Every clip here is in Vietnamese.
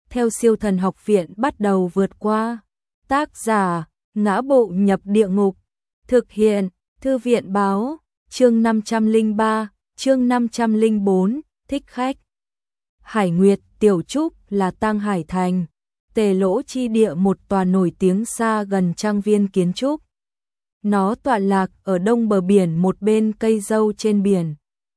theo Siêu Thần Học Viện bắt đầu vượt qua. Tác giả: Ngã Bộ Nhập Địa Ngục. Thực hiện: Thư viện báo. Chương 503, chương 504, thích khách. Hải Nguyệt Tiểu Trúc là Tang Hải Thành, Tề Lỗ chi địa, một tòa nổi tiếng xa gần trang viên kiến trúc. Nó tọa lạc ở đông bờ biển, một bên cây dâu trên biển.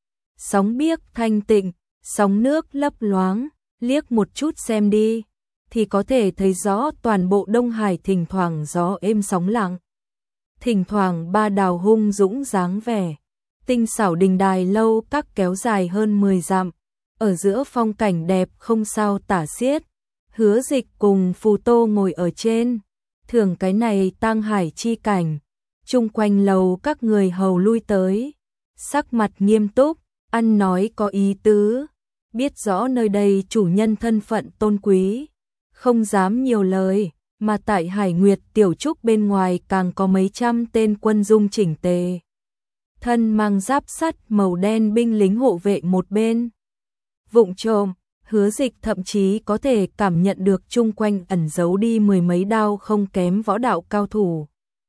Sóng biếc thanh tịnh, sóng nước lấp loáng, liếc một chút xem đi thì có thể thấy rõ toàn bộ Đông Hải, thỉnh thoảng gió êm sóng lặng. Thỉnh thoảng ba đào hung dũng dáng vẻ, tinh xảo đình đài lâu các kéo dài hơn 10 dặm, ở giữa phong cảnh đẹp không sao tả xiết. Hứa Dịch cùng Phù Tô ngồi ở trên, thưởng cái này Tang Hải chi cảnh. Chung quanh lầu các người hầu lui tới, sắc mặt nghiêm túc, ăn nói có ý tứ, biết rõ nơi đây chủ nhân thân phận tôn quý, không dám nhiều lời, mà tại Hải Nguyệt Tiểu Trúc bên ngoài càng có mấy trăm tên quân dung chỉnh tề, thân mang giáp sắt màu đen, binh lính hộ vệ một bên. Vụng trộm, Hứa Dịch thậm chí có thể cảm nhận được chung quanh ẩn giấu đi mười mấy đao không kém võ đạo cao thủ.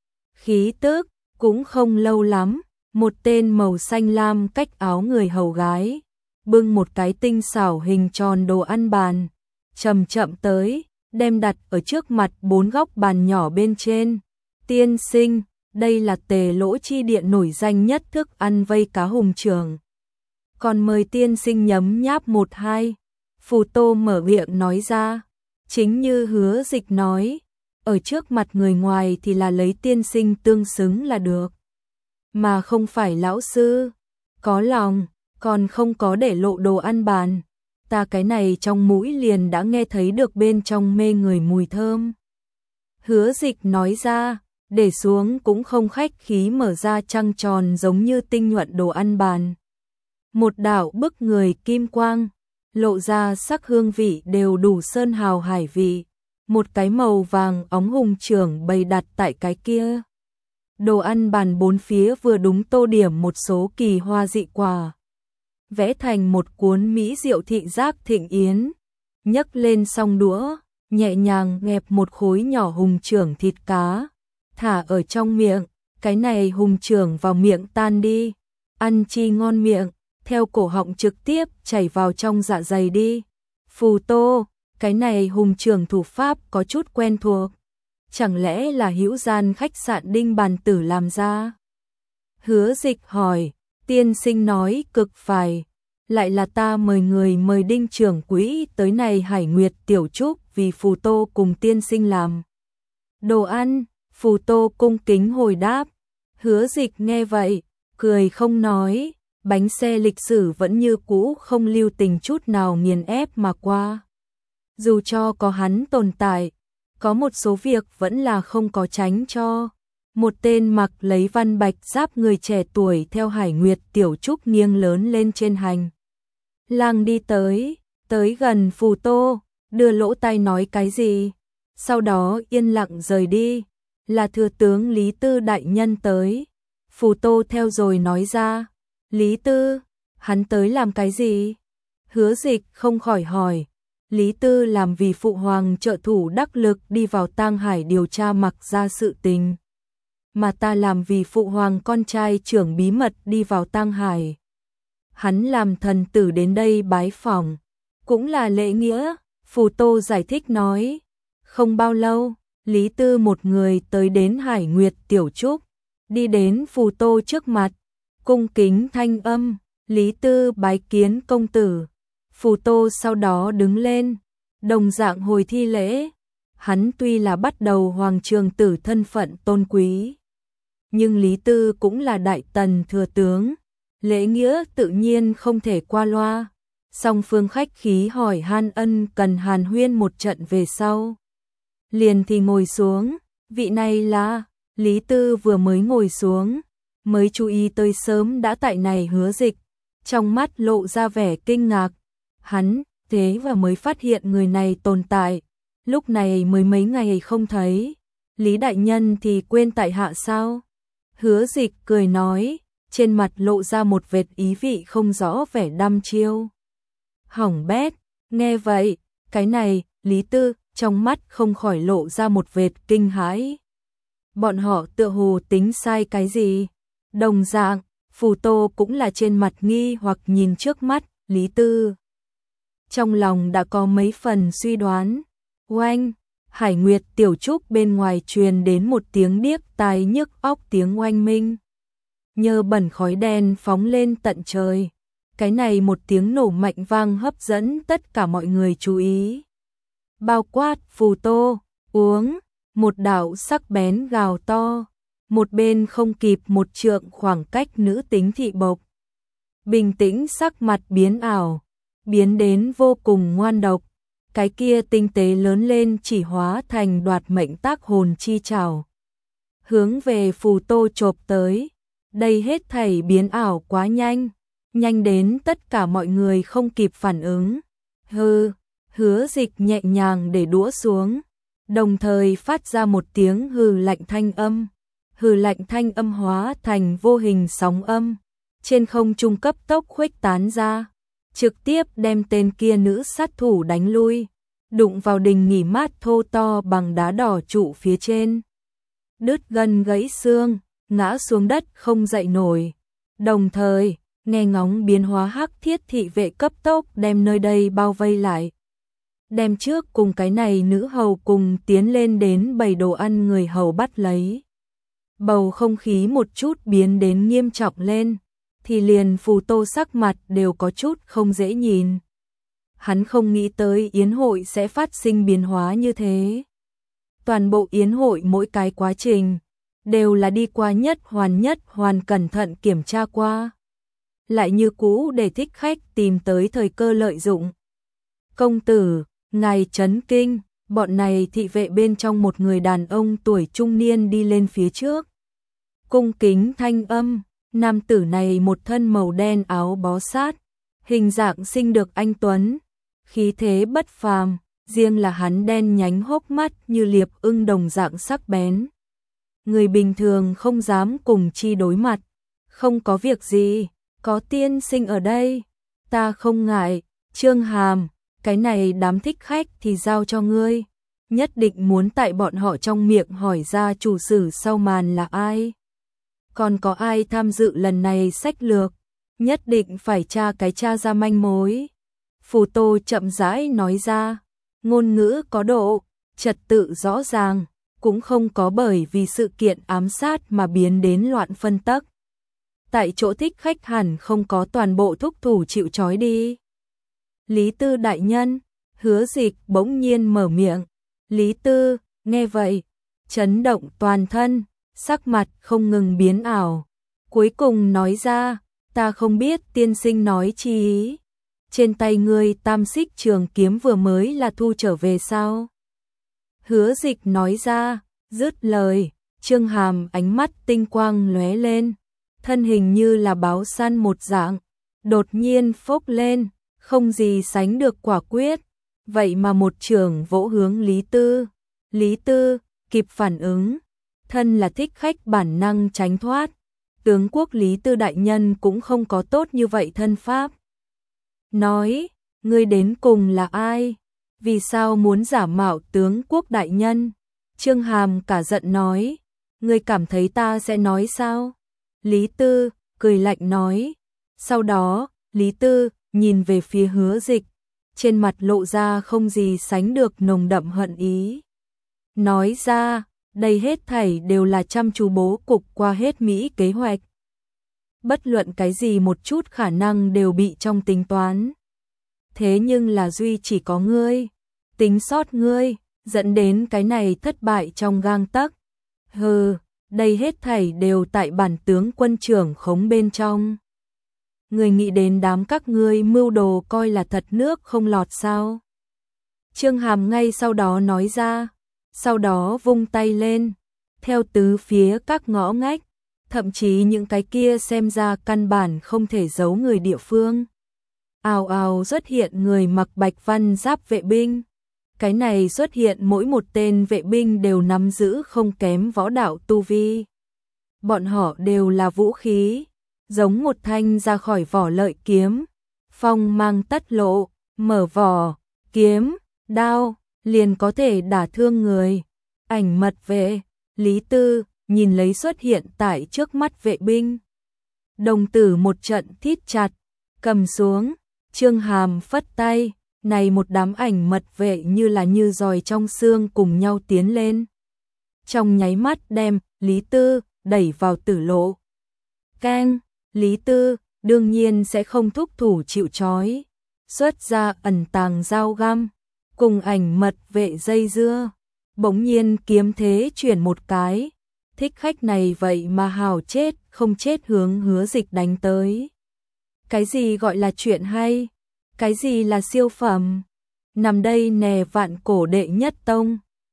Khí tức cũng không lâu lắm, một tên màu xanh lam cách áo người hầu gái, bưng một cái tinh xảo hình tròn đồ ăn bàn, chậm chậm tới, đem đặt ở trước mặt 4 góc bàn nhỏ bên trên. Tiên sinh, đây là Tề Lỗ chi địa nổi danh nhất thức ăn vây cá hùng trưởng, còn mời tiên sinh nhấm nháp một hai. Phù Tô mở miệng nói ra, chính như Hứa Dịch nói, ở trước mặt người ngoài thì là lấy tiên sinh tương xứng là được, mà không phải lão sư. Có lòng, còn không có để lộ đồ ăn bàn, ta cái này trong mũi liền đã nghe thấy được bên trong mê người mùi thơm. Hứa Dịch nói ra, để xuống cũng không khách khí mở ra trăng tròn giống như tinh nhuận đồ ăn bàn. Một đạo bức người kim quang, lộ ra sắc hương vị đều đủ sơn hào hải vị. Một cái màu vàng óng hùng trưởng bày đặt tại cái kia. Đồ ăn bàn bốn phía vừa đúng tô điểm một số kỳ hoa dị quả, vẽ thành một cuốn mỹ diệu thị giác thịnh yến. Nhấc lên xong đũa, nhẹ nhàng nghẹp một khối nhỏ hùng trưởng thịt cá, thả ở trong miệng. Cái này hùng trưởng vào miệng tan đi, ăn chi ngon miệng, theo cổ họng trực tiếp chảy vào trong dạ dày đi. Phù Tô, cái này hùng trưởng thủ pháp có chút quen thuộc, chẳng lẽ là Hữu Gian khách sạn Đinh Bàn Tử làm ra? Hứa Dịch hỏi, tiên sinh nói cực phải, lại là ta mời người mời Đinh trưởng quỹ tới này Hải Nguyệt Tiểu Trúc vì Phù Tô cùng tiên sinh làm đồ ăn. Phù Tô cung kính hồi đáp. Hứa Dịch nghe vậy, cười không nói, bánh xe lịch sử vẫn như cũ không lưu tình chút nào nghiền ép mà qua. Dù cho có hắn tồn tại, có một số việc vẫn là không có tránh cho. Một tên mặc lấy văn bạch giáp người trẻ tuổi theo Hải Nguyệt Tiểu Trúc nghiêng lớn lên trên hành lang đi tới gần Phù Tô, đưa lỗ tai nói cái gì, sau đó yên lặng rời đi. Là thừa tướng Lý Tư đại nhân tới. Phù Tô theo rồi nói ra, Lý Tư, hắn tới làm cái gì? Hứa Dịch không khỏi hỏi. Lý Tư làm vì phụ hoàng trợ thủ đắc lực đi vào Tang Hải điều tra Mặc ra sự tình, mà ta làm vì phụ hoàng con trai trưởng bí mật đi vào Tang Hải. Hắn làm thần tử đến đây bái phỏng, cũng là lễ nghĩa. Phù Tô giải thích nói. Không bao lâu, Lý Tư một người tới đến Hải Nguyệt Tiểu Trúc, đi đến Phù Tô trước mặt, cung kính thanh âm, Lý Tư bái kiến công tử. Phù Tô sau đó đứng lên, đồng dạng hồi thi lễ. Hắn tuy là bắt đầu hoàng trường tử thân phận tôn quý, nhưng Lý Tư cũng là đại tần thừa tướng, lễ nghĩa tự nhiên không thể qua loa. Song phương khách khí hỏi han ân cần hàn huyên một trận về sau, liền thì ngồi xuống. Vị này là Lý Tư vừa mới ngồi xuống, mới chú ý tới sớm đã tại này Hứa Dịch, trong mắt lộ ra vẻ kinh ngạc. Hắn thế và mới phát hiện người này tồn tại, lúc này mới mấy ngày không thấy. Lý đại nhân thì quên tại hạ sao? Hứa Dịch cười nói, trên mặt lộ ra một vệt ý vị không rõ vẻ đăm chiêu. Hỏng bét, nghe vậy, cái này Lý Tư, trong mắt không khỏi lộ ra một vệt kinh hãi. Bọn họ tựa hồ tính sai cái gì? Đồng dạng, Phù Tô cũng là trên mặt nghi hoặc nhìn trước mắt, Lý Tư. Trong lòng đã có mấy phần suy đoán. Oanh, Hải Nguyệt Tiểu Trúc bên ngoài truyền đến một tiếng điếc tai nhức óc tiếng oanh minh. Nhờ bẩn khói đen phóng lên tận trời. Cái này một tiếng nổ mạnh vang hấp dẫn tất cả mọi người chú ý. Bao quát Phù Tô, uống, một đạo sắc bén gào to. Một bên không kịp một trượng khoảng cách nữ tính thị bộc. Bình tĩnh sắc mặt biến ảo, biến đến vô cùng ngoan độc. Cái kia tinh tế lớn lên chỉ hóa thành đoạt mệnh tác hồn chi trảo. Hướng về Phù Tô chộp tới. Đây hết thảy biến ảo quá nhanh. Nhanh đến tất cả mọi người không kịp phản ứng. Hứa Dịch nhẹ nhàng để đũa xuống. Đồng thời phát ra một tiếng hừ lạnh thanh âm. Hừ lạnh thanh âm hóa thành vô hình sóng âm. Trên không trung cấp tốc khuếch tán ra. Trực tiếp đem tên kia nữ sát thủ đánh lui. Đụng vào đình nghỉ mát thô to bằng đá đỏ trụ phía trên. Đứt gân gãy xương, ngã xuống đất không dậy nổi. Đồng thời, nghe ngóng biến hóa hắc thiết thị vệ cấp tốc đem nơi đây bao vây lại. Đem trước cùng cái này nữ hầu cùng tiến lên đến bày đồ ăn người hầu bắt lấy. Bầu không khí một chút biến đến nghiêm trọng lên, thì liền Phù Tô sắc mặt đều có chút không dễ nhìn. Hắn không nghĩ tới yến hội sẽ phát sinh biến hóa như thế. Toàn bộ yến hội mỗi cái quá trình đều là đi qua nhất hoàn cẩn thận kiểm tra qua. Lại như cũ để thích khách tìm tới thời cơ lợi dụng. Công tử, ngài chấn kinh, bọn này thị vệ bên trong một người đàn ông tuổi trung niên đi lên phía trước. Cung kính thanh âm, nam tử này một thân màu đen áo bó sát, hình dạng xinh được anh tuấn, khí thế bất phàm, riêng là hắn đen nhánh hốc mắt như liệp ưng đồng dạng sắc bén. Người bình thường không dám cùng chi đối mặt. Không có việc gì, có tiên sinh ở đây, ta không ngại. Trương Hàm, cái này đám thích khách thì giao cho ngươi, nhất định muốn tại bọn họ trong miệng hỏi ra chủ sử sau màn là ai. Còn có ai tham dự lần này sách lược, nhất định phải tra ra manh mối. Phù Tô chậm rãi nói ra, ngôn ngữ có độ, trật tự rõ ràng, cũng không có bởi vì sự kiện ám sát mà biến đến loạn phân tắc. Tại chỗ thích khách hẳn không có toàn bộ thúc thủ chịu trói đi. Lý Tư đại nhân, Hứa Dịch bỗng nhiên mở miệng. Lý Tư, nghe vậy, chấn động toàn thân, sắc mặt không ngừng biến ảo. Cuối cùng nói ra, ta không biết tiên sinh nói chi ý. Trên tay ngươi tam xích trường kiếm vừa mới là thu trở về sao? Hứa Dịch nói ra, dứt lời, Trương Hàm ánh mắt tinh quang lóe lên, thân hình như là báo săn một dạng, đột nhiên phốc lên, không gì sánh được quả quyết, vậy mà một chưởng vỗ hướng Lý Tư. Lý Tư kịp phản ứng, thân là thích khách bản năng tránh thoát. Tướng quốc Lý Tư đại nhân cũng không có tốt như vậy thân pháp. Nói, ngươi đến cùng là ai? Vì sao muốn giả mạo tướng quốc đại nhân? Trương Hàm cả giận nói, ngươi cảm thấy ta sẽ nói sao? Lý Tư cười lạnh nói. Sau đó, Lý Tư nhìn về phía Hứa Dịch, trên mặt lộ ra không gì sánh được nồng đậm hận ý. Nói ra, đây hết thảy đều là chăm chú bố cục qua hết Mỹ kế hoạch. Bất luận cái gì một chút khả năng đều bị trong tính toán. Thế nhưng là duy chỉ có ngươi, tính sót ngươi, dẫn đến cái này thất bại trong gang tấc. Đây hết thảy đều tại bản tướng quân trưởng khống bên trong. Người nghĩ đến đám các ngươi mưu đồ coi là thật nước không lọt sao? Trương Hàm ngay sau đó nói ra, sau đó vung tay lên, theo tứ phía các ngõ ngách, thậm chí những cái kia xem ra căn bản không thể giấu người địa phương. Ào ào xuất hiện người mặc bạch văn giáp vệ binh. Cái này xuất hiện mỗi một tên vệ binh đều nắm giữ không kém võ đạo tu vi. Bọn họ đều là vũ khí, giống một thanh ra khỏi vỏ lợi kiếm, phong mang tất lộ, mở vỏ, kiếm, đao, liền có thể đả thương người. Ảnh mật vệ, Lý Tư, nhìn lấy xuất hiện tại trước mắt vệ binh. Đồng tử một trận thít chặt, cầm xuống, Trương Hàm phất tay, này một đám ảnh mật vệ như là như giòi trong xương cùng nhau tiến lên. Trong nháy mắt đem Lý Tư đẩy vào tử lộ. Keng, Lý Tư đương nhiên sẽ không thúc thủ chịu trói, xuất ra ẩn tàng dao găm, cùng ảnh mật vệ dây dưa. Bỗng nhiên kiếm thế chuyển một cái, thích khách này vậy mà hào chết không chết hướng Hứa Dịch đánh tới. Cái gì gọi là chuyện hay? Cái gì là siêu phẩm? Nằm đây nè vạn cổ đệ nhất tông,